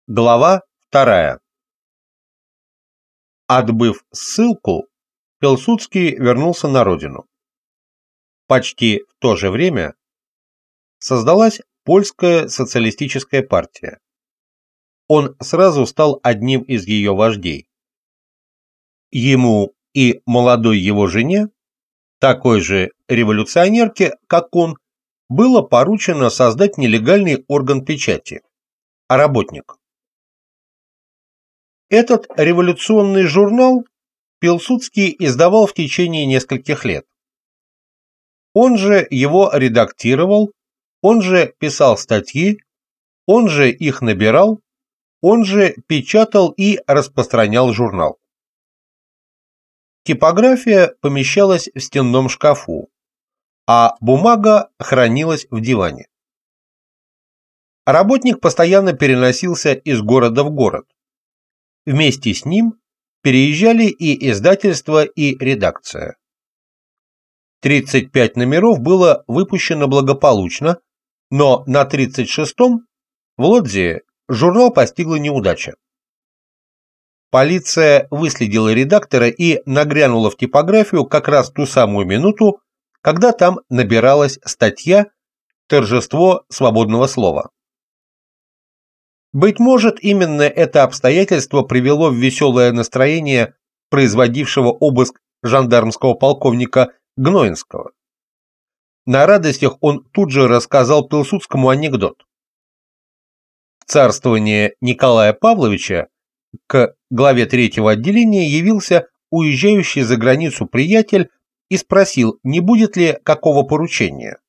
Глава 2. Отбыв ссылку, Пилсудский вернулся на родину. Почти в то же время создалась Польская социалистическая партия. Он сразу стал одним из ее вождей. Ему и молодой его жене, такой же революционерке, как он, было поручено создать нелегальный орган печати – «Работник». Этот революционный журнал Пилсудский издавал в течение нескольких лет. Он же его редактировал, он же писал статьи, он же их набирал, он же печатал и распространял журнал. Типография помещалась в стенном шкафу, а бумага хранилась в диване. Работник постоянно переносился из города в город. Вместе с ним переезжали и издательство, и редакция. 35 номеров было выпущено благополучно, но на 36-м в Лодзе журнал постигла неудача. Полиция выследила редактора и нагрянула в типографию как раз в ту самую минуту, когда там набиралась статья «Торжество свободного слова». Быть может, именно это обстоятельство привело в веселое настроение производившего обыск жандармского полковника Гноинского. На радостях он тут же рассказал Пилсудскому анекдот. В царствование Николая Павловича к главе 3-го отделения явился уезжающий за границу приятель и спросил, не будет ли какого поручения.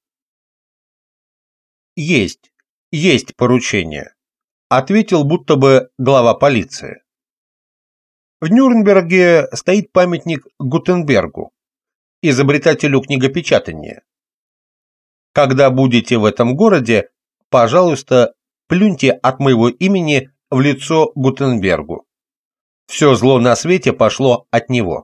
Есть поручение», ответил будто бы глава полиции. В Нюрнберге стоит памятник Гутенбергу, изобретателю книгопечатания. Когда будете в этом городе, пожалуйста, плюньте от моего имени в лицо Гутенбергу. Все зло на свете пошло от него.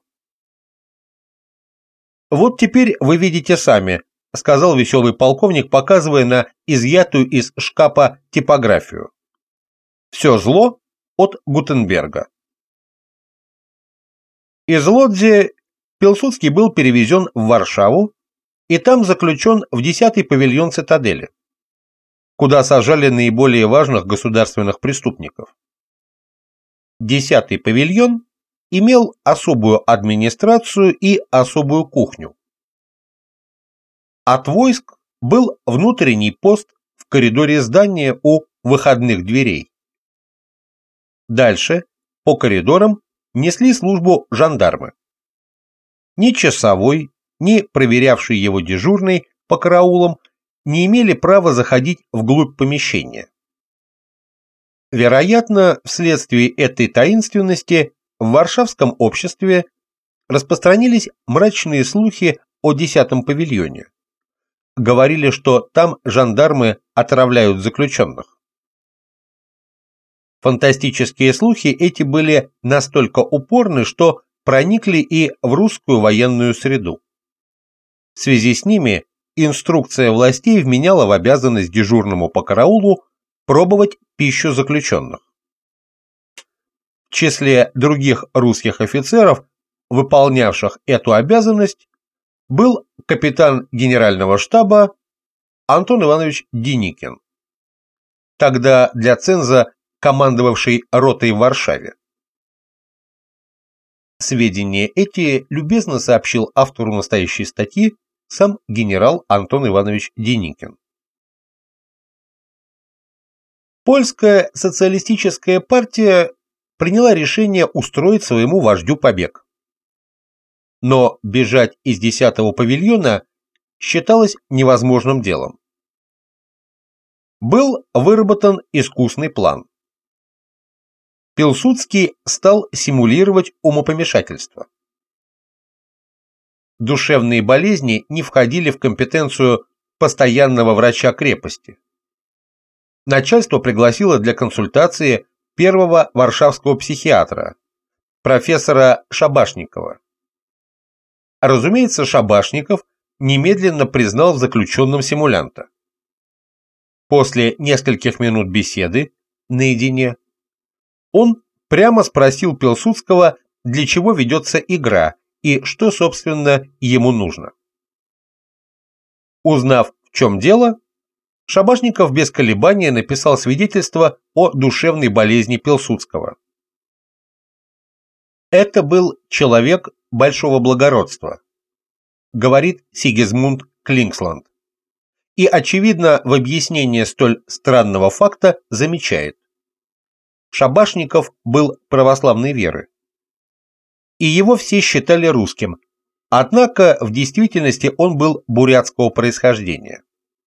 «Вот теперь вы видите сами», — сказал веселый полковник, показывая на изъятую из шкафа типографию. «Все зло от Гутенберга». Из Лодзи Пилсудский был перевезен в Варшаву и там заключен в 10-й павильон цитадели, куда сажали наиболее важных государственных преступников. 10-й павильон имел особую администрацию и особую кухню. От войск был внутренний пост в коридоре здания у выходных дверей. Дальше, по коридорам, несли службу жандармы. Ни часовой, ни проверявший его дежурный по караулам не имели права заходить вглубь помещения. Вероятно, вследствие этой таинственности в варшавском обществе распространились мрачные слухи о 10-м павильоне. Говорили, что там жандармы отравляют заключенных. Фантастические слухи эти были настолько упорны, что проникли и в русскую военную среду. В связи с ними инструкция властей вменяла в обязанность дежурному по караулу пробовать пищу заключенных. В числе других русских офицеров, выполнявших эту обязанность, был капитан генерального штаба Антон Иванович Деникин, тогда для ценза командовавший ротой в Варшаве. Сведения эти любезно сообщил автору настоящей статьи сам генерал Антон Иванович Деникин. Польская социалистическая партия приняла решение устроить своему вождю побег. Но бежать из 10-го павильона считалось невозможным делом. Был выработан искусный план. Пилсудский стал симулировать умопомешательство. Душевные болезни не входили в компетенцию постоянного врача крепости. Начальство пригласило для консультации первого варшавского психиатра, профессора Шабашникова. Разумеется, Шабашников немедленно признал в заключенном симулянта. После нескольких минут беседы наедине Он прямо спросил Пилсудского, для чего ведется игра и что, собственно, ему нужно. Узнав, в чем дело, Шабашников без колебания написал свидетельство о душевной болезни Пилсудского. «Это был человек большого благородства», говорит Сигизмунд Клингсланд, и, очевидно, в объяснение столь странного факта замечает: Шабашников был православной веры, и его все считали русским, однако в действительности он был бурятского происхождения.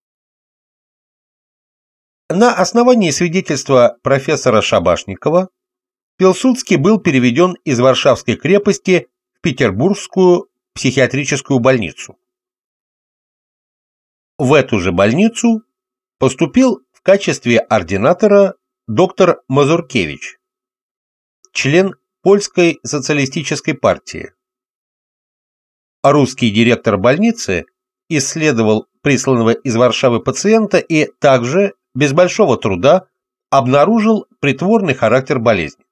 На основании свидетельства профессора Шабашникова Пилсудский был переведен из Варшавской крепости в Петербургскую психиатрическую больницу. В эту же больницу поступил в качестве ординатора доктор Мазуркевич, член Польской социалистической партии. А русский директор больницы исследовал присланного из Варшавы пациента и также, без большого труда, обнаружил притворный характер болезни.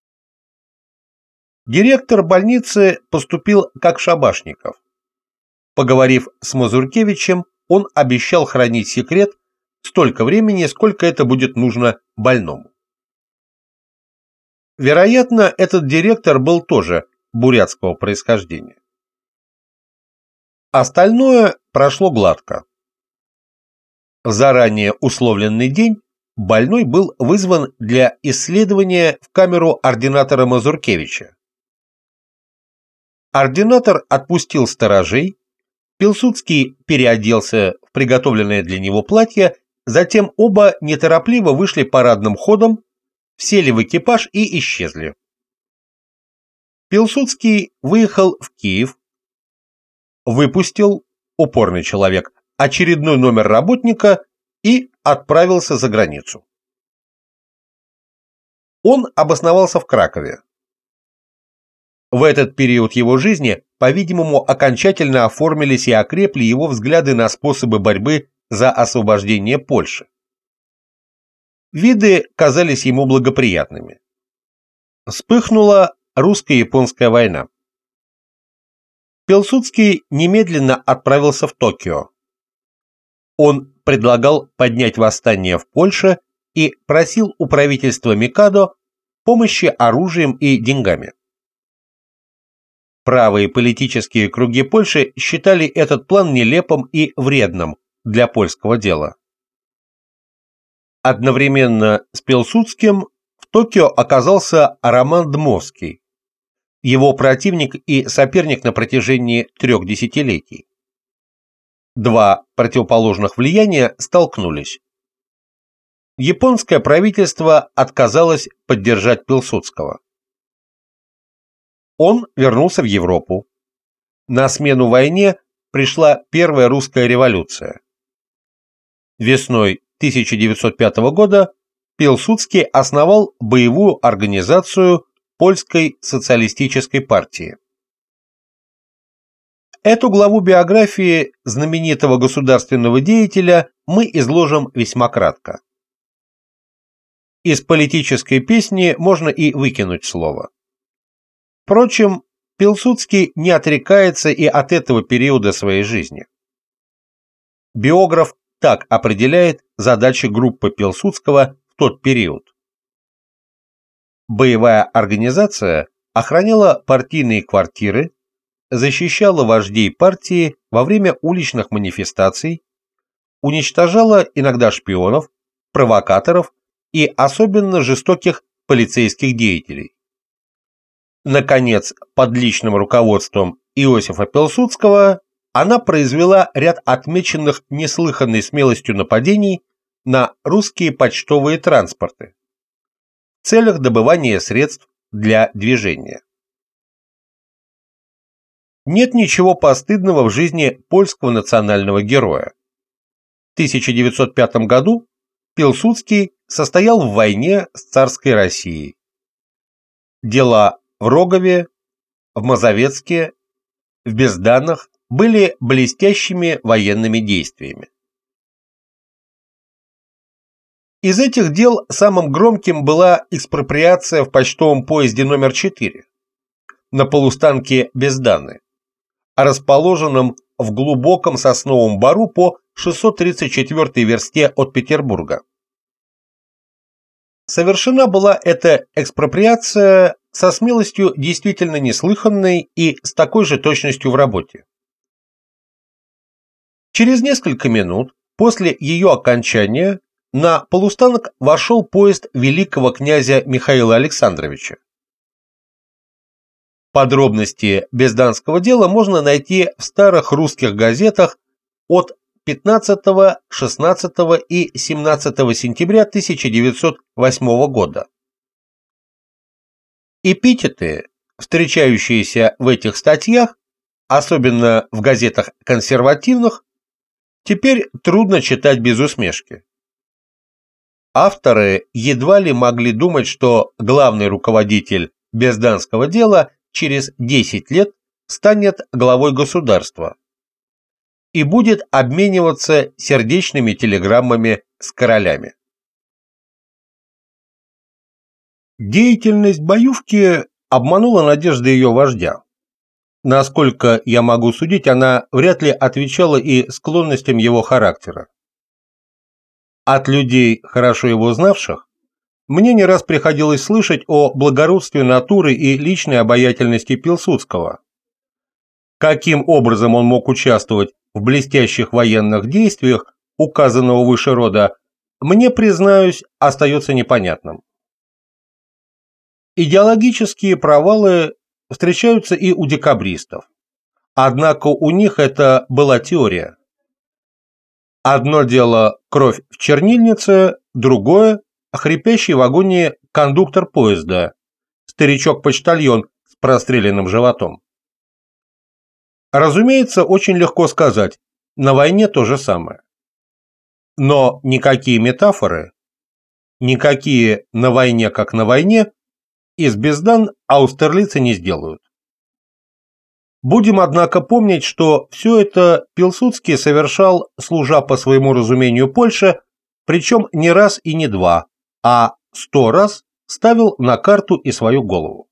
Директор больницы поступил как Шабашников. Поговорив с Мазуркевичем, он обещал хранить секрет столько времени, сколько это будет нужно больному. Вероятно, этот директор был тоже бурятского происхождения. Остальное прошло гладко. В заранее условленный день больной был вызван для исследования в камеру ординатора Мазуркевича. Ординатор отпустил сторожей, Пилсудский переоделся в приготовленное для него платье, затем оба неторопливо вышли парадным ходом, сели в экипаж и исчезли. Пилсудский выехал в Киев, выпустил, упорный человек, очередной номер работника и отправился за границу. Он обосновался в Кракове. В этот период его жизни, по-видимому, окончательно оформились и окрепли его взгляды на способы борьбы за освобождение Польши. Виды казались ему благоприятными. Вспыхнула русско-японская война. Пилсудский немедленно отправился в Токио. Он предлагал поднять восстание в Польше и просил у правительства Микадо помощи оружием и деньгами. Правые политические круги Польши считали этот план нелепым и вредным для польского дела. Одновременно с Пилсудским в Токио оказался Роман Дмовский, его противник и соперник на протяжении 3 десятилетий. Два противоположных влияния столкнулись. Японское правительство отказалось поддержать Пилсудского. Он вернулся в Европу. На смену войне пришла первая русская революция. Весной 1905 года Пилсудский основал боевую организацию Польской социалистической партии. Эту главу биографии знаменитого государственного деятеля мы изложим весьма кратко. Из политической песни можно и выкинуть слово. Впрочем, Пилсудский не отрекается и от этого периода своей жизни. Биограф так определяет задачи группы Пилсудского в тот период. Боевая организация охраняла партийные квартиры, защищала вождей партии во время уличных манифестаций, уничтожала иногда шпионов, провокаторов и особенно жестоких полицейских деятелей. Наконец, под личным руководством Иосифа Пилсудского она произвела ряд отмеченных неслыханной смелостью нападений на русские почтовые транспорты в целях добывания средств для движения. Нет ничего постыдного в жизни польского национального героя. В 1905 году Пилсудский состоял в войне с царской Россией. Дела в Рогове, в Мазовецке, в Безданах были блестящими военными действиями. Из этих дел самым громким была экспроприация в почтовом поезде номер 4 на полустанке Безданы, расположенном в глубоком сосновом бору по 634 версте от Петербурга. Совершена была эта экспроприация со смелостью действительно неслыханной и с такой же точностью в работе. Через несколько минут после ее окончания на полустанок вошел поезд великого князя Михаила Александровича. Подробности безданского дела можно найти в старых русских газетах от 15, 16 и 17 сентября 1908 года. Эпитеты, встречающиеся в этих статьях, особенно в газетах консервативных, теперь трудно читать без усмешки. Авторы едва ли могли думать, что главный руководитель безданского дела через 10 лет станет главой государства и будет обмениваться сердечными телеграммами с королями. Деятельность боевки обманула надежды ее вождя. Насколько я могу судить, она вряд ли отвечала и склонностям его характера. От людей, хорошо его знавших, мне не раз приходилось слышать о благородстве натуры и личной обаятельности Пилсудского. Каким образом он мог участвовать в блестящих военных действиях указанного выше рода, мне, признаюсь, остается непонятным. Идеологические провалы встречаются и у декабристов, однако у них это была теория. Одно дело кровь в чернильнице, другое – хрипящий в агонии кондуктор поезда, старичок-почтальон с простреленным животом. Разумеется, очень легко сказать, на войне то же самое. Но никакие метафоры, никакие «на войне как на войне» из Бездан аустерлицы не сделают. Будем, однако, помнить, что все это Пилсудский совершал, служа по своему разумению Польше, причем не раз и не два, а 100 раз ставил на карту и свою голову.